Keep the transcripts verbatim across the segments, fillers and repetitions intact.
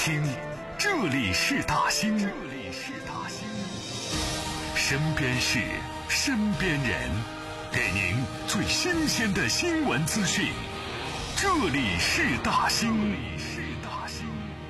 听，这里是大兴，这里是大兴，身边事，身边人，给您最新鲜的新闻资讯。这里是大兴，这里是大兴。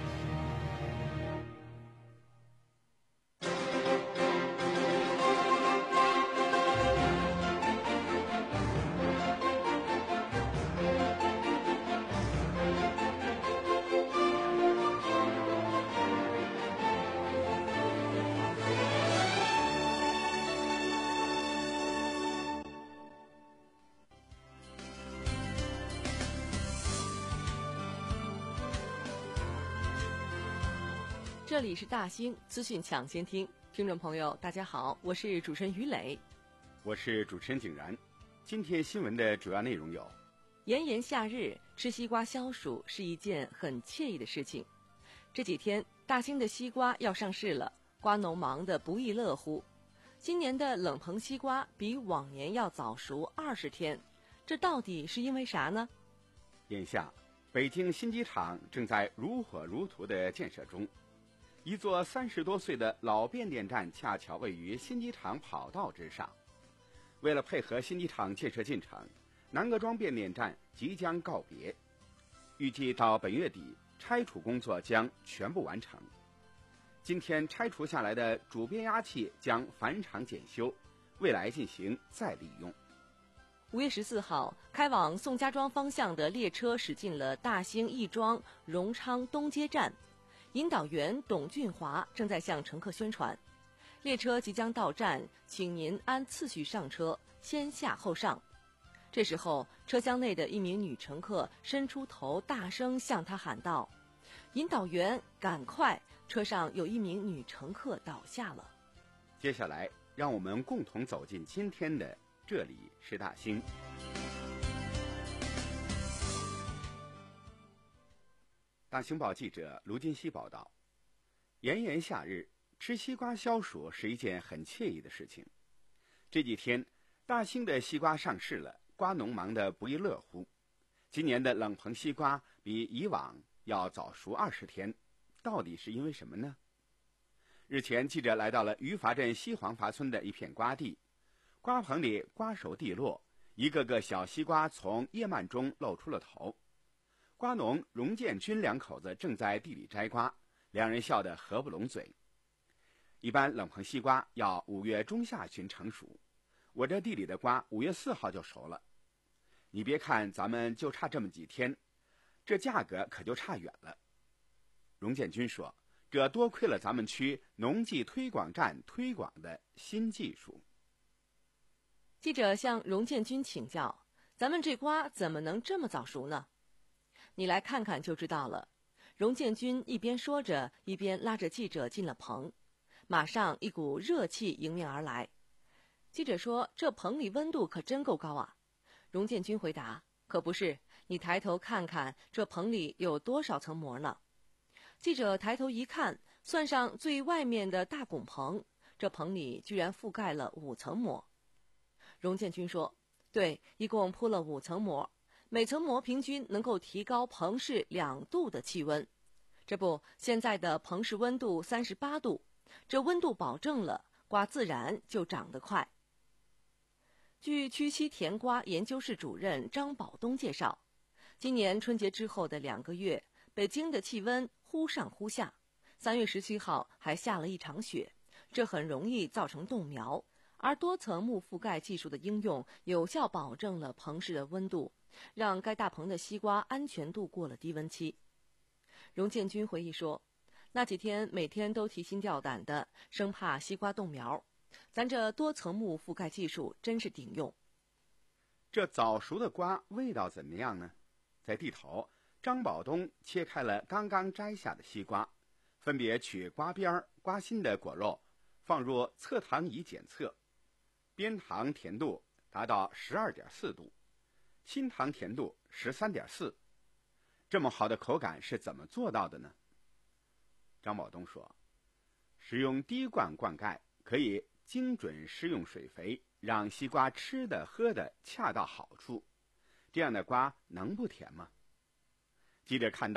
这里是大兴资讯抢先听，听众朋友大家好，我是主持人于磊， 我是主持人景然。今天新闻的主要内容有： 炎炎夏日吃西瓜消暑是一件很惬意的事情。这几天大兴的西瓜要上市了，瓜农忙得不亦乐乎。今年的冷棚西瓜比往年要早熟二十天，这到底是因为啥呢？ 眼下北京新机场正在如火如荼的建设中，一座三十多岁的老变电站恰巧位于新机场跑道之上。为了配合新机场建设进程，南各庄变电站即将告别，预计到本月底拆除工作将全部完成。今天拆除下来的主变压器将返厂检修，未来进行再利用。 五月十四号，开往宋家庄方向的列车驶进了大兴亦庄荣昌东街站。引导员董俊华正在向乘客宣传，列车即将到站，请您按次序上车，先下后上。这时候，车厢内的一名女乘客伸出头，大声向他喊道：“引导员，赶快！车上有一名女乘客倒下了。” 接下来，让我们共同走进今天的这里是大兴。大兴报记者卢金熙报道，炎炎夏日吃西瓜消暑是一件很惬意的事情。这几天大兴的西瓜上市了，瓜农忙得不亦乐乎。今年的冷棚西瓜比以往要早熟二十天，到底是因为什么呢？日前记者来到了余华镇西黄筏村的一片瓜地，瓜棚里瓜熟蒂落，一个个小西瓜从叶蔓中露出了头。瓜农荣建军两口子正在地里摘瓜，两人笑得合不拢嘴。一般冷棚西瓜要五月中下旬成熟，我这地里的瓜五月四号就熟了。你别看咱们就差这么几天，这价格可就差远了。荣建军说，这多亏了咱们区农技推广站推广的新技术。 记者向荣建军请教，咱们这瓜怎么能这么早熟呢？你来看看就知道了。荣建军一边说着，一边拉着记者进了棚。马上一股热气迎面而来。记者说，这棚里温度可真够高啊。荣建军回答，可不是，你抬头看看这棚里有多少层膜呢？记者抬头一看，算上最外面的大拱棚，这棚里居然覆盖了五层膜。荣建军说，对，一共铺了五层膜，每层膜平均能够提高棚室两度的气温。这不，现在的棚室温度三十八度，这温度保证了，瓜自然就长得快。据区西甜瓜研究室主任张宝东介绍，今年春节之后的两个月，北京的气温忽上忽下，三月十七号还下了一场雪，这很容易造成冻苗。而多层幕覆盖技术的应用，有效保证了棚室的温度，让该大棚的西瓜安全度过了低温期。荣建军回忆说，那几天每天都提心吊胆的，生怕西瓜冻苗。咱这多层幕覆盖技术真是顶用。 这早熟的瓜味道怎么样呢？在地头，张宝东切开了刚刚摘下的西瓜，分别取瓜边、瓜心的果肉，放入测糖仪检测。边糖甜度达到 十二点四 度，心糖甜度 十三点四。 这么好的口感是怎么做到的呢？张宝东说，使用滴灌灌溉可以精准施用水肥，让西瓜吃的喝的恰到好处，这样的瓜能不甜吗？记者看到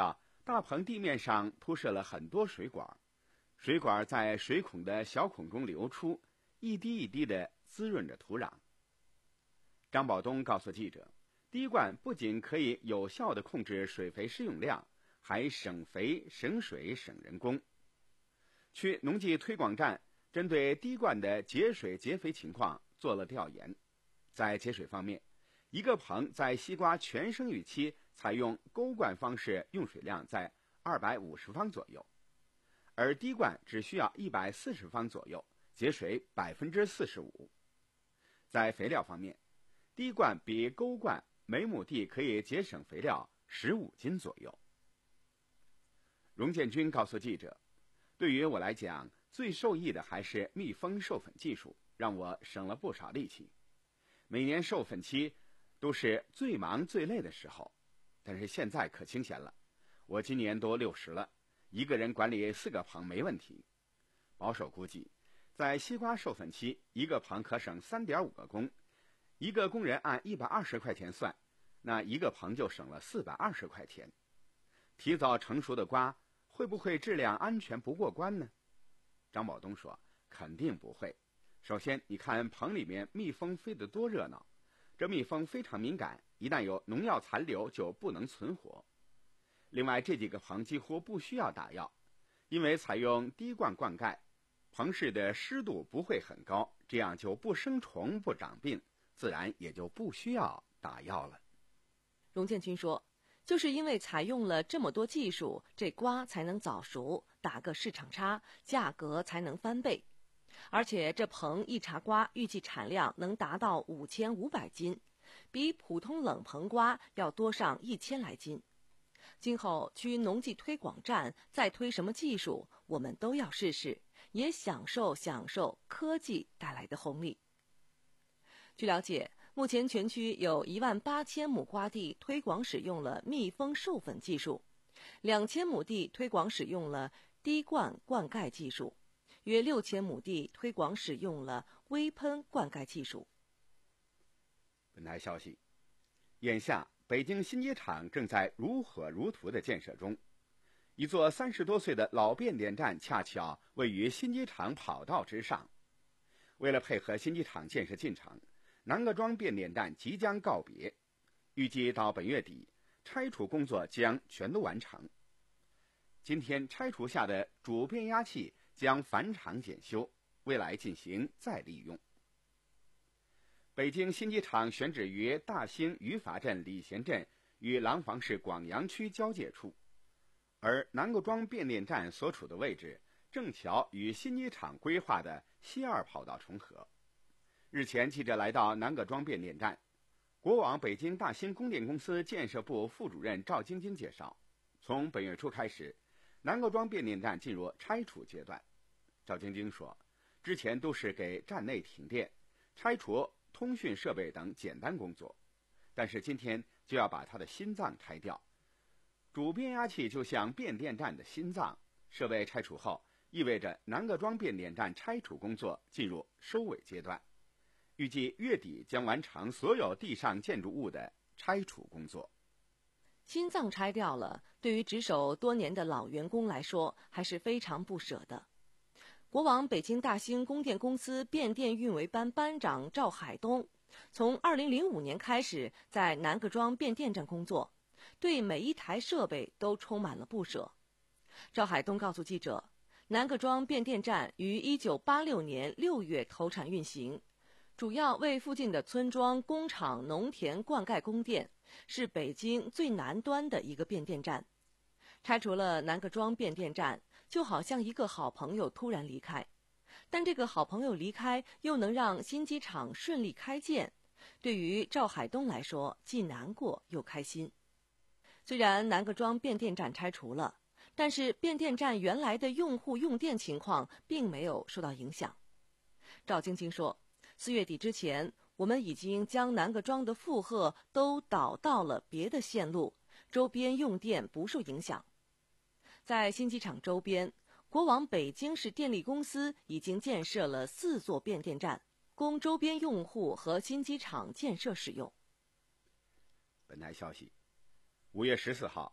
大棚地面上铺设了很多水管，水管在水孔的小孔中流出，一滴一滴地滋润着土壤。张保东告诉记者，滴灌不仅可以有效地控制水肥施用量，还省肥、省水、省人工。区农技推广站针对滴灌的节水节肥情况做了调研。在节水方面，一个棚在西瓜全生育期采用钩灌方式，用水量在二百五十方左右，而滴灌只需要一百四十方左右，节水 百分之四十五。 在肥料方面，滴灌比钩灌每亩地可以节省肥料十五斤左右。荣建军告诉记者，对于我来讲，最受益的还是蜜蜂授粉技术，让我省了不少力气。每年授粉期都是最忙最累的时候，但是现在可清闲了。我今年都六十了，一个人管理四个棚没问题。保守估计，在西瓜授粉期，一个棚可省 三点五个工，一个工人按一百二十块钱算，那一个棚就省了四百二十块钱。提早成熟的瓜会不会质量安全不过关呢？张保东说，肯定不会。首先，你看棚里面蜜蜂飞得多热闹，这蜜蜂非常敏感，一旦有农药残留就不能存活。另外，这几个棚几乎不需要打药，因为采用滴灌灌溉，棚室的湿度不会很高，这样就不生虫不长病，自然也就不需要打药了。 荣建军说，就是因为采用了这么多技术，这瓜才能早熟，打个市场差，价格才能翻倍。而且这棚一茬瓜预计产量能达到五千五百斤，比普通冷棚瓜要多上一千来斤。今后区农技推广站再推什么技术，我们都要试试，也享受享受科技带来的红利。据了解，目前全区有一万八千亩瓜地推广使用了蜜蜂授粉技术，两千亩地推广使用了滴灌灌溉技术，约六千亩地推广使用了微喷灌溉技术。 本台消息，眼下北京新机场正在如火如荼的建设中，一座三十多岁的老变电站恰巧位于新机场跑道之上。为了配合新机场建设进程，南各庄变电站即将告别，预计到本月底，拆除工作将全都完成。今天拆除下的主变压器将返厂检修，未来进行再利用。北京新机场选址于大兴余法镇礼贤镇与廊坊市广阳区交界处，而南各庄变电站所处的位置正巧与新机场规划的西二跑道重合。日前，记者来到南各庄变电站，国网北京大兴供电公司建设部副主任赵晶晶介绍，从本月初开始，南各庄变电站进入拆除阶段。赵晶晶说，之前都是给站内停电、拆除通讯设备等简单工作，但是今天就要把它的心脏拆掉。主变压器就像变电站的心脏，设备拆除后，意味着南各庄变电站拆除工作进入收尾阶段，预计月底将完成所有地上建筑物的拆除工作。 心脏拆掉了，对于值守多年的老员工来说还是非常不舍的。国网北京大兴供电公司变电运维班班长赵海东，从二零零五年开始在南各庄变电站工作，对每一台设备都充满了不舍。赵海东告诉记者，南各庄变电站于一九八六年六月投产运行，主要为附近的村庄、工厂、农田灌溉供电，是北京最南端的一个变电站。拆除了南各庄变电站，就好像一个好朋友突然离开，但这个好朋友离开又能让新机场顺利开建，对于赵海东来说既难过又开心。虽然南各庄变电站拆除了，但是变电站原来的用户用电情况并没有受到影响。赵晶晶说，四月底之前，我们已经将南各庄的负荷都导到了别的线路，周边用电不受影响。在新机场周边，国网北京市电力公司已经建设了四座变电站，供周边用户和新机场建设使用。 本台消息，五月十四号，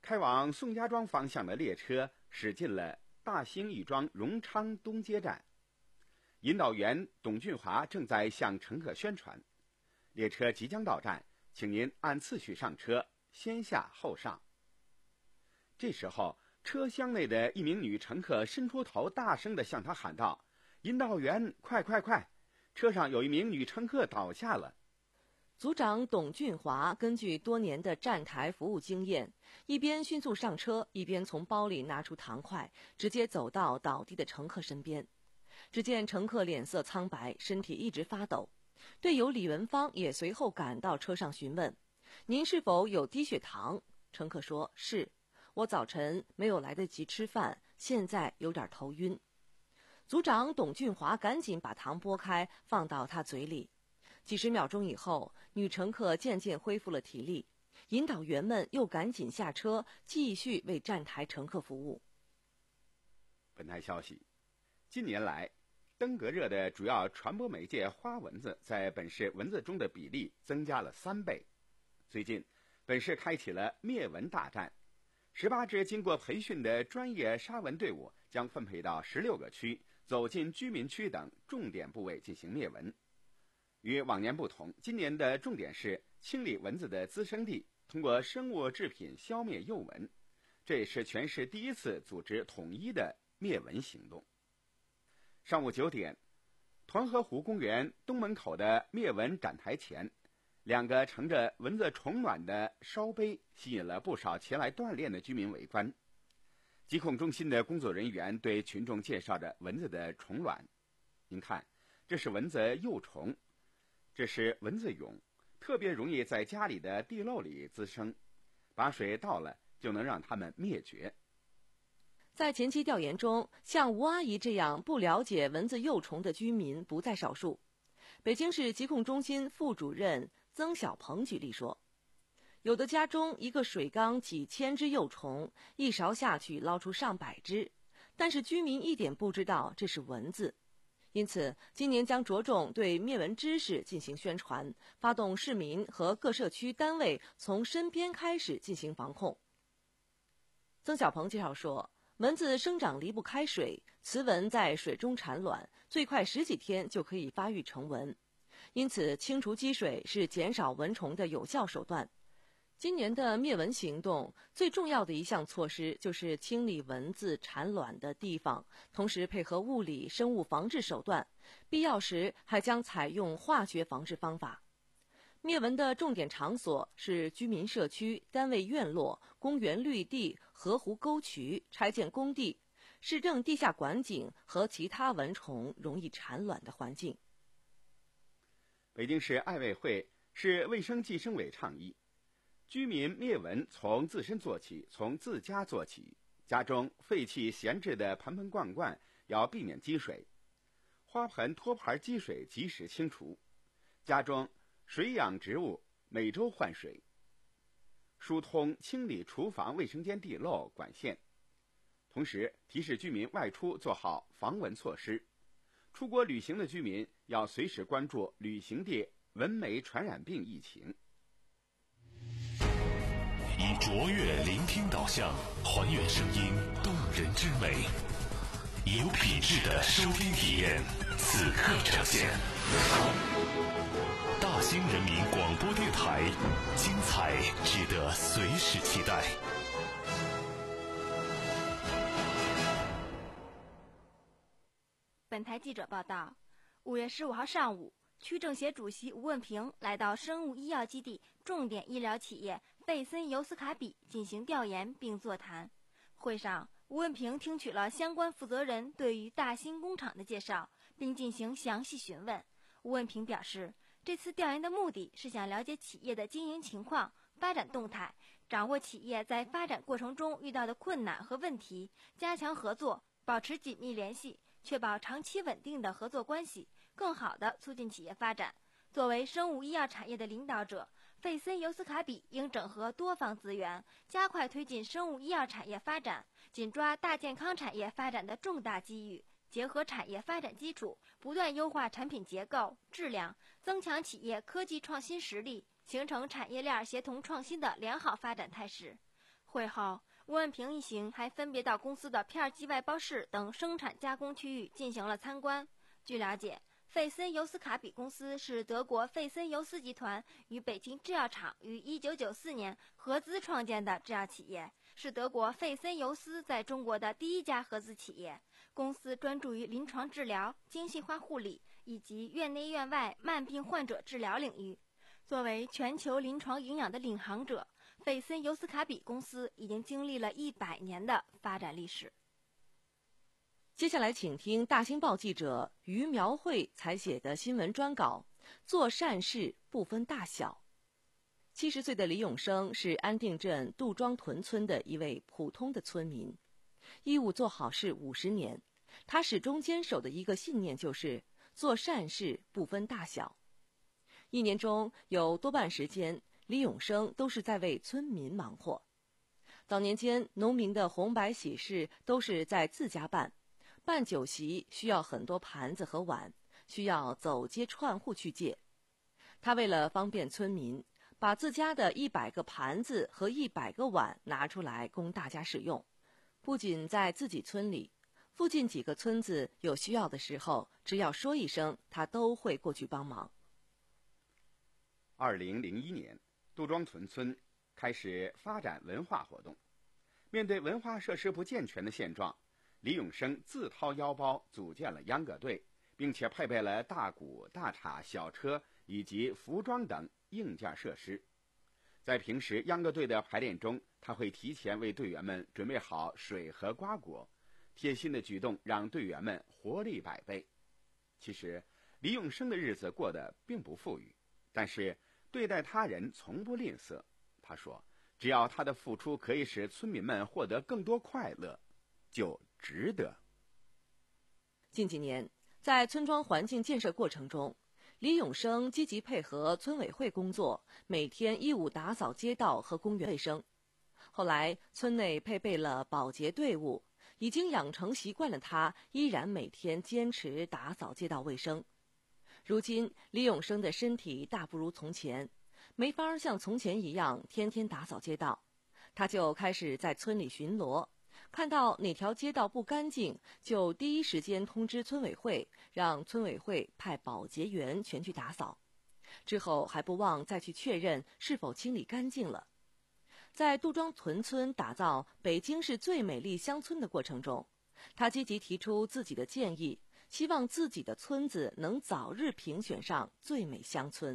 开往宋家庄方向的列车驶进了大兴亦庄荣昌东街站。引导员董俊华正在向乘客宣传，列车即将到站，请您按次序上车，先下后上。这时候，车厢内的一名女乘客伸出头，大声地向他喊道：“引导员，快快快！车上有一名女乘客倒下了。” 组长董俊华根据多年的站台服务经验，一边迅速上车，一边从包里拿出糖块，直接走到倒地的乘客身边。只见乘客脸色苍白，身体一直发抖。队友李文芳也随后赶到车上询问：“您是否有低血糖？”乘客说：“是，我早晨没有来得及吃饭，现在有点头晕。”组长董俊华赶紧把糖拨开，放到他嘴里。几十秒钟以后，女乘客渐渐恢复了体力，引导员们又赶紧下车，继续为站台乘客服务。 本台消息，近年来，登革热的主要传播媒介花蚊子在本市蚊子中的比例增加了三倍。最近，本市开启了灭蚊大战，十八支经过培训的专业杀蚊队伍将分配到十六个区，走进居民区等重点部位进行灭蚊。与往年不同，今年的重点是清理蚊子的滋生地，通过生物制品消灭幼蚊。这也是全市第一次组织统一的灭蚊行动。上午九点，团河湖公园东门口的灭蚊展台前，两个盛着蚊子虫卵的烧杯吸引了不少前来锻炼的居民围观。疾控中心的工作人员对群众介绍着蚊子的虫卵。您看，这是蚊子幼虫，这是蚊子蛹，特别容易在家里的地漏里滋生，把水倒了就能让它们灭绝。 在前期调研中，像吴阿姨这样不了解蚊子幼虫的居民不在少数。北京市疾控中心副主任曾小鹏举例说，有的家中一个水缸几千只幼虫，一勺下去捞出上百只，但是居民一点不知道这是蚊子。因此，今年将着重对灭蚊知识进行宣传，发动市民和各社区单位从身边开始进行防控。曾小鹏介绍说，蚊子生长离不开水，雌蚊在水中产卵，最快十几天就可以发育成蚊。因此，清除积水是减少蚊虫的有效手段。今年的灭蚊行动最重要的一项措施就是清理蚊子产卵的地方，同时配合物理生物防治手段，必要时还将采用化学防治方法。灭蚊的重点场所是居民社区、单位院落、公园绿地、河湖沟渠、拆建工地、市政地下管井和其他蚊虫容易产卵的环境。 北京市爱卫会、市卫生计生委倡议，居民灭蚊从自身做起，从自家做起。家中废弃闲置的盆盆罐罐要避免积水，花盆托盘积水及时清除。家中水养植物每周换水，疏通清理厨房卫生间地漏管线。同时提示居民外出做好防蚊措施。出国旅行的居民要随时关注旅行地蚊媒传染病疫情。 以卓越聆听导向，还原声音动人之美，以有品质的收听体验，此刻呈现。大兴人民广播电台，精彩值得随时期待。 本台记者报道，五月十五号上午，区政协主席吴问平来到生物医药基地重点医疗企业贝森尤斯卡比进行调研并座谈。会上，吴问平听取了相关负责人对于大兴工厂的介绍，并进行详细询问。吴问平表示，这次调研的目的是想了解企业的经营情况、发展动态，掌握企业在发展过程中遇到的困难和问题，加强合作，保持紧密联系，确保长期稳定的合作关系，更好地促进企业发展。作为生物医药产业的领导者，费森尤斯卡比应整合多方资源，加快推进生物医药产业发展，紧抓大健康产业发展的重大机遇，结合产业发展基础，不断优化产品结构、质量，增强企业科技创新实力，形成产业链协同创新的良好发展态势。 会后，吴文平一行还分别到公司的片机外包室等生产加工区域进行了参观。据了解，费森尤斯卡比公司是德国费森尤斯集团与北京制药厂于一九九四年合资创建的制药企业，是德国费森尤斯在中国的第一家合资企业。公司专注于临床治疗、精细化护理以及院内院外慢病患者治疗领域。作为全球临床营养的领航者，费森尤斯卡比公司已经经历了一百年的发展历史。 接下来请听大新报记者于苗慧采写的新闻专稿《做善事不分大小》。七十岁的李永生是安定镇杜庄屯村的一位普通的村民，义务做好事五十年，他始终坚守的一个信念就是做善事不分大小。一年中有多半时间，李永生都是在为村民忙活。早年间，农民的红白喜事都是在自家办，办酒席需要很多盘子和碗，需要走街串户去借。他为了方便村民，把自家的一百个盘子和一百个碗拿出来供大家使用。不仅在自己村里，附近几个村子有需要的时候，只要说一声，他都会过去帮忙。 二零零一年，杜庄屯村开始发展文化活动。面对文化设施不健全的现状，李永生自掏腰包组建了秧歌队，并且配备了大鼓、大叉、小车以及服装等硬件设施。在平时秧歌队的排练中，他会提前为队员们准备好水和瓜果，贴心的举动让队员们活力百倍。其实，李永生的日子过得并不富裕，但是对待他人从不吝啬。他说，只要他的付出可以使村民们获得更多快乐，就值得。 近几年，在村庄环境建设过程中，李永生积极配合村委会工作，每天义务打扫街道和公园卫生。后来，村内配备了保洁队伍，已经养成习惯了他依然每天坚持打扫街道卫生。如今，李永生的身体大不如从前，没法像从前一样天天打扫街道，他就开始在村里巡逻，看到哪条街道不干净，就第一时间通知村委会，让村委会派保洁员全去打扫。之后还不忘再去确认是否清理干净了。在杜庄屯村打造北京市最美丽乡村的过程中，他积极提出自己的建议，希望自己的村子能早日评选上最美乡村。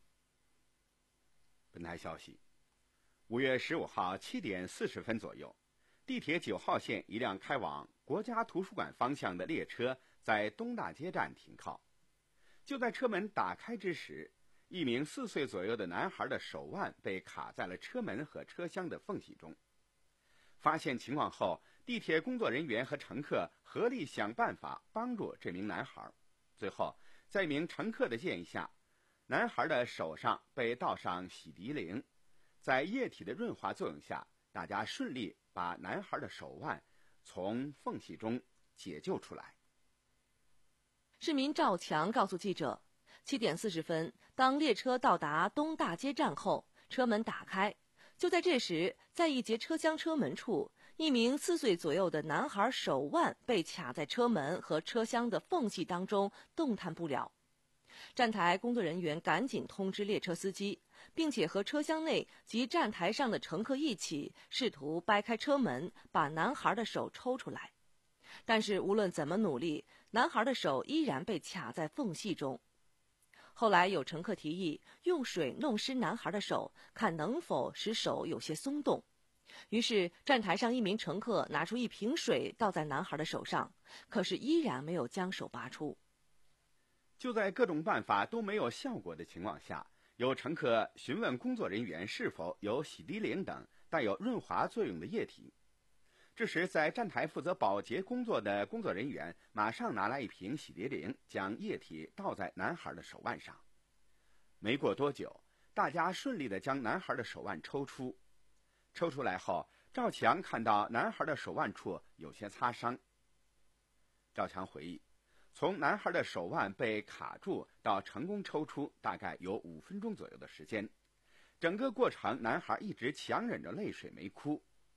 本台消息，五月十五号七点四十分左右，地铁九号线一辆开往国家图书馆方向的列车在东大街站停靠。就在车门打开之时，一名四岁左右的男孩的手腕被卡在了车门和车厢的缝隙中。发现情况后，地铁工作人员和乘客合力想办法帮助这名男孩。最后，在一名乘客的建议下，男孩的手上被倒上洗涤灵，在液体的润滑作用下，大家顺利把男孩的手腕从缝隙中解救出来。 市民赵强告诉记者，七点四十分，当列车到达东大街站后，车门打开。就在这时，在一节车厢车门处，一名四岁左右的男孩手腕被卡在车门和车厢的缝隙当中，动弹不了。站台工作人员赶紧通知列车司机，并且和车厢内及站台上的乘客一起试图掰开车门，把男孩的手抽出来。但是无论怎么努力，男孩的手依然被卡在缝隙中。后来有乘客提议用水弄湿男孩的手，看能否使手有些松动。于是站台上一名乘客拿出一瓶水倒在男孩的手上，可是依然没有将手拔出。 就在各种办法都没有效果的情况下，有乘客询问工作人员是否有洗涤灵等带有润滑作用的液体。这时，在站台负责保洁工作的工作人员马上拿来一瓶洗涤灵，将液体倒在男孩的手腕上。没过多久，大家顺利地将男孩的手腕抽出。抽出来后，赵强看到男孩的手腕处有些擦伤。赵强回忆，从男孩的手腕被卡住到成功抽出，大概有五分钟左右的时间。整个过程，男孩一直强忍着泪水没哭。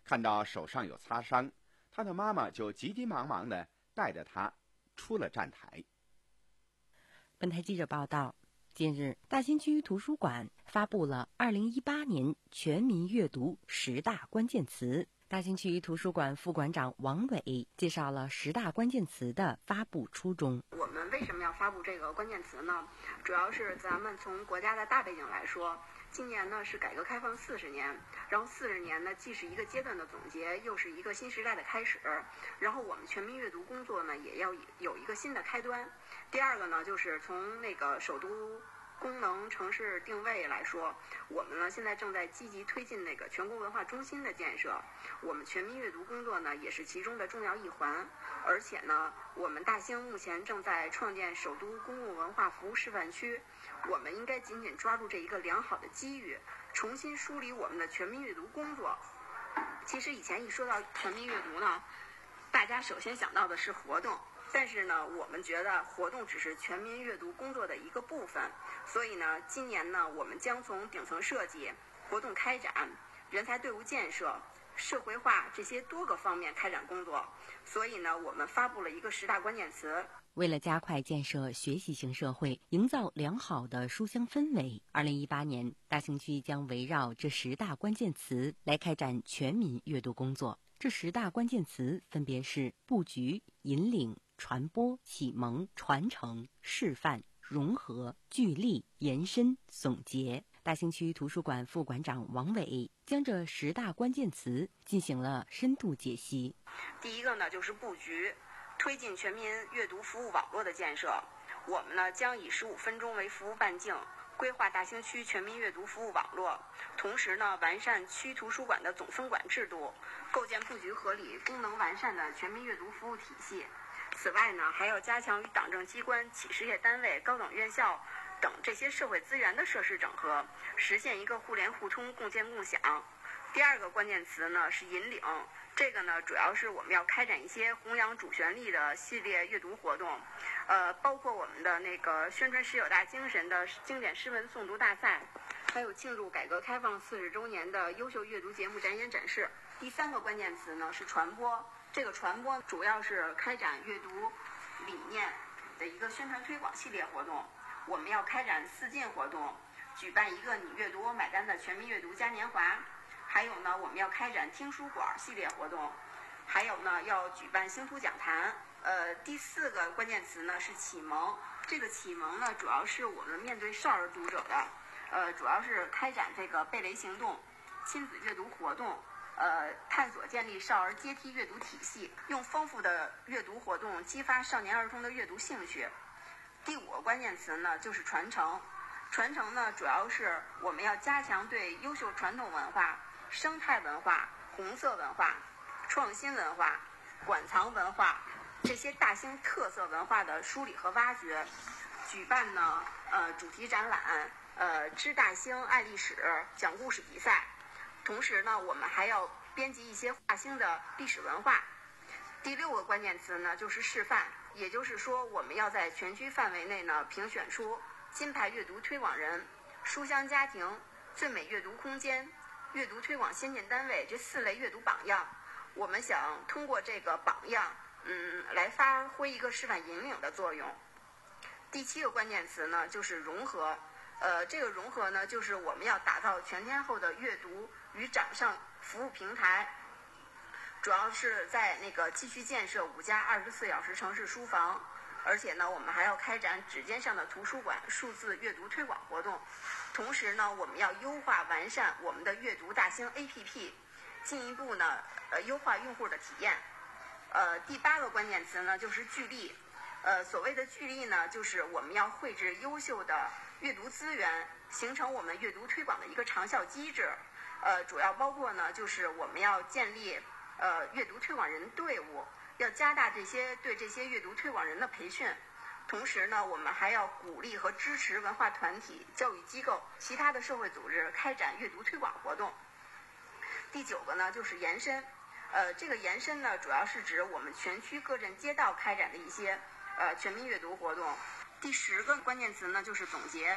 看到手上有擦伤，他的妈妈就急急忙忙地带着他出了站台。 本台记者报道，近日大兴区图书馆发布了二零一八年全民阅读十大关键词。大兴区图书馆副馆长王伟介绍了十大关键词的发布初衷。 我们为什么要发布这个关键词呢？主要是咱们从国家的大背景来说，今年呢是改革开放四十年，然后四十年呢既是一个阶段的总结，又是一个新时代的开始。然后我们全民阅读工作呢也要有一个新的开端。第二个呢，就是从那个首都功能城市定位来说，我们呢现在正在积极推进那个全国文化中心的建设，我们全民阅读工作呢也是其中的重要一环。而且呢，我们大兴目前正在创建首都公共文化服务示范区，我们应该紧紧抓住这一个良好的机遇，重新梳理我们的全民阅读工作。其实以前一说到全民阅读呢，大家首先想到的是活动。但是呢，我们觉得活动只是全民阅读工作的一个部分，所以呢，今年呢，我们将从顶层设计、活动开展、人才队伍建设、社会化这些多个方面开展工作。所以呢，我们发布了一个十大关键词。 为了加快建设学习型社会，营造良好的书香氛围，二零一八年大兴区将围绕这十大关键词来开展全民阅读工作。这十大关键词分别是布局、引领、传播、启蒙、传承、示范、融合、聚力、延伸、总结。大兴区图书馆副馆长王伟将这十大关键词进行了深度解析。 第一个呢，就是布局，推进全民阅读服务网络的建设。我们呢将以十五分钟为服务半径，规划大兴区全民阅读服务网络，同时呢完善区图书馆的总分管制度，构建布局合理、功能完善的全民阅读服务体系。此外呢，还要加强与党政机关、企事业单位、高等院校等这些社会资源的设施整合，实现一个互联互通、共建共享。第二个关键词呢是引领，这个呢主要是我们要开展一些弘扬主旋律的系列阅读活动，呃，包括我们的那个宣传十九大精神的经典诗文诵读大赛，还有庆祝改革开放四十周年的优秀阅读节目展演展示。第三个关键词呢是传播，这个传播主要是开展阅读理念的一个宣传推广系列活动。我们要开展四进活动，举办一个你阅读我买单的全民阅读嘉年华。还有呢，我们要开展听书馆系列活动，还有呢，要举办星图讲坛。呃，第四个关键词呢是启蒙。这个启蒙呢，主要是我们面对少儿读者的，呃，主要是开展这个贝雷行动、亲子阅读活动，呃，探索建立少儿阶梯阅读体系，用丰富的阅读活动激发少年儿童的阅读兴趣。第五个关键词呢就是传承。传承呢，主要是我们要加强对优秀传统文化、生态文化、红色文化、创新文化、馆藏文化这些大兴特色文化的梳理和挖掘，举办呢呃主题展览、呃知大兴爱历史、讲故事比赛。同时呢，我们还要编辑一些大兴的历史文化。第六个关键词呢就是示范，也就是说我们要在全区范围内呢评选出金牌阅读推广人、书香家庭、最美阅读空间、阅读推广先进单位这四类阅读榜样。我们想通过这个榜样，嗯，来发挥一个示范引领的作用。第七个关键词呢就是融合，呃，这个融合呢就是我们要打造全天候的阅读与掌上服务平台，主要是在那个继续建设五家二十四小时城市书房。而且呢，我们还要开展指尖上的图书馆数字阅读推广活动。同时呢，我们要优化完善我们的阅读大兴 A P P， 进一步呢，呃，优化用户的体验。呃，第八个关键词呢就是聚力。呃，所谓的聚力呢，就是我们要绘制优秀的阅读资源，形成我们阅读推广的一个长效机制。呃，主要包括呢，就是我们要建立呃阅读推广人队伍。要加大这些对这些阅读推广人的培训，同时呢，我们还要鼓励和支持文化团体、教育机构、其他的社会组织开展阅读推广活动。第九个呢，就是延伸。呃，这个延伸呢，主要是指我们全区各镇街道开展的一些呃全民阅读活动。第十个关键词呢，就是总结。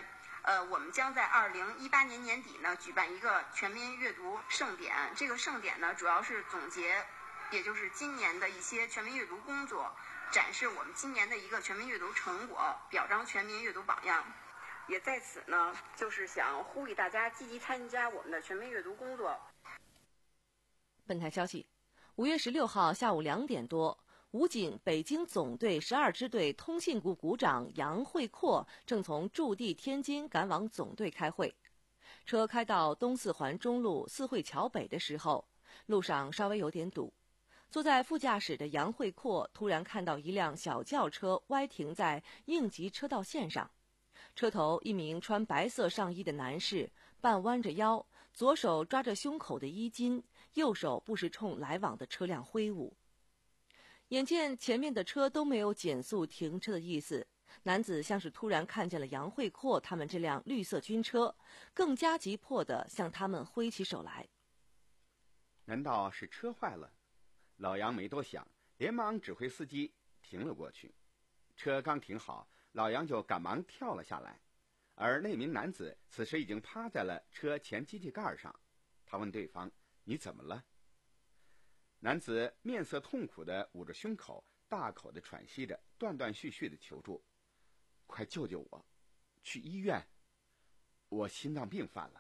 呃，我们将在二零一八年年底呢举办一个全民阅读盛典。这个盛典呢，主要是总结，也就是今年的一些全民阅读工作，展示我们今年的一个全民阅读成果，表彰全民阅读榜样。也在此呢，就是想呼吁大家积极参加我们的全民阅读工作。 本台消息，五月十六号下午两点多，武警北京总队十二支队通信股股长杨会阔正从驻地天津赶往总队开会。车开到东四环中路四惠桥北的时候，路上稍微有点堵。坐在副驾驶的杨会阔突然看到一辆小轿车歪停在应急车道线上，车头一名穿白色上衣的男士半弯着腰，左手抓着胸口的衣襟，右手不时冲来往的车辆挥舞。眼见前面的车都没有减速停车的意思，男子像是突然看见了杨会阔他们这辆绿色军车，更加急迫地向他们挥起手来。 难道是车坏了？老杨没多想，连忙指挥司机停了过去。车刚停好，老杨就赶忙跳了下来，而那名男子此时已经趴在了车前机器盖上。他问对方：“你怎么了？”男子面色痛苦地捂着胸口，大口地喘息着，断断续续地求助：“快救救我，去医院，我心脏病犯了。”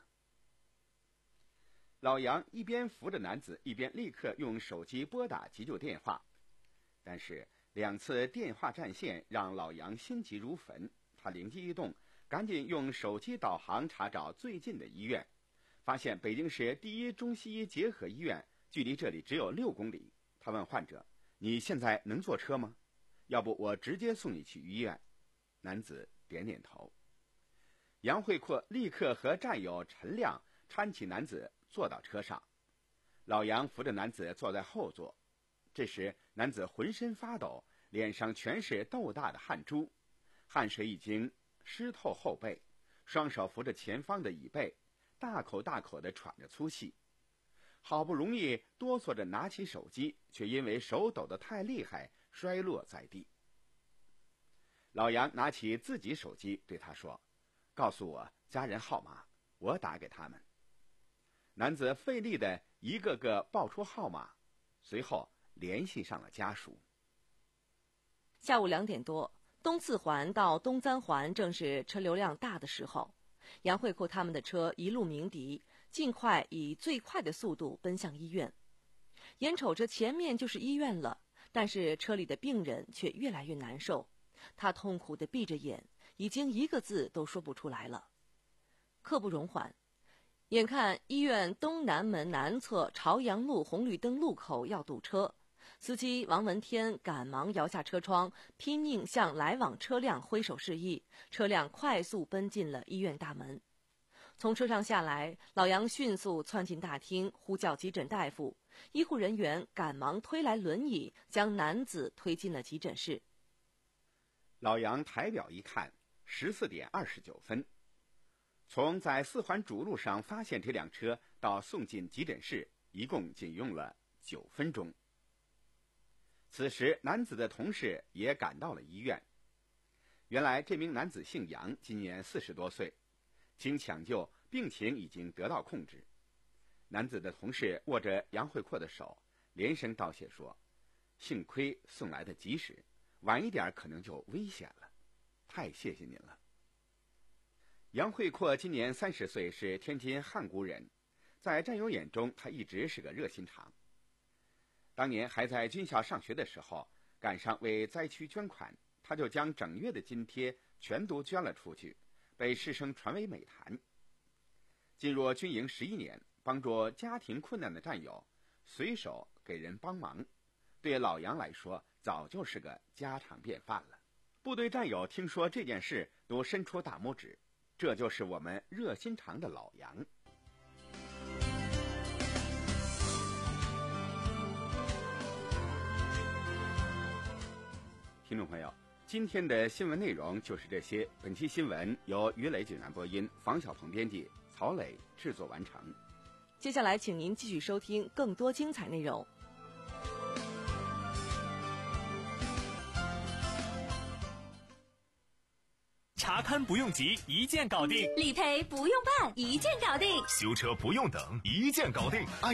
老杨一边扶着男子，一边立刻用手机拨打急救电话。但是两次电话占线让老杨心急如焚，他灵机一动，赶紧用手机导航查找最近的医院，发现北京市第一中西医结合医院距离这里只有六公里。他问患者：“你现在能坐车吗？要不我直接送你去医院。”男子点点头。杨会阔立刻和战友陈亮搀起男子坐到车上，老杨扶着男子坐在后座。这时男子浑身发抖，脸上全是豆大的汗珠，汗水已经湿透后背，双手扶着前方的椅背，大口大口地喘着粗气。好不容易哆嗦着拿起手机，却因为手抖得太厉害摔落在地。老杨拿起自己手机对他说：“告诉我家人号码，我打给他们。”男子费力地一个个报出号码，随后联系上了家属。 下午两点多，东四环到东三环正是车流量大的时候，杨会阔他们的车一路鸣笛，尽快以最快的速度奔向医院。眼瞅着前面就是医院了，但是车里的病人却越来越难受，他痛苦地闭着眼，已经一个字都说不出来了。刻不容缓，眼看医院东南门南侧朝阳路红绿灯路口要堵车，司机王文天赶忙摇下车窗，拼命向来往车辆挥手示意，车辆快速奔进了医院大门。从车上下来，老杨迅速窜进大厅，呼叫急诊大夫，医护人员赶忙推来轮椅，将男子推进了急诊室。 老杨抬表一看，十四点二十九分。从在四环主路上发现这辆车到送进急诊室，一共仅用了九分钟。此时男子的同事也赶到了医院。原来这名男子姓杨，今年四十多岁，经抢救，病情已经得到控制。男子的同事握着杨会阔的手，连声道谢说：“幸亏送来的及时，晚一点可能就危险了，太谢谢您了。”杨会阔今年三十岁，是天津汉沽人，在战友眼中他一直是个热心肠。当年还在军校上学的时候，赶上为灾区捐款，他就将整月的津贴全都捐了出去，被师生传为美谈。进入军营十一年，帮助家庭困难的战友，随手给人帮忙，对老杨来说早就是个家常便饭了。部队战友听说这件事都伸出大拇指，这就是我们热心肠的老杨。听众朋友，今天的新闻内容就是这些。本期新闻由于磊济南播音，房晓彤编辑，曹磊制作完成。 接下来请您继续收听更多精彩内容。 茶查看不用急，一键搞定； 理赔不用办，一键搞定； 修车不用等，一键搞定。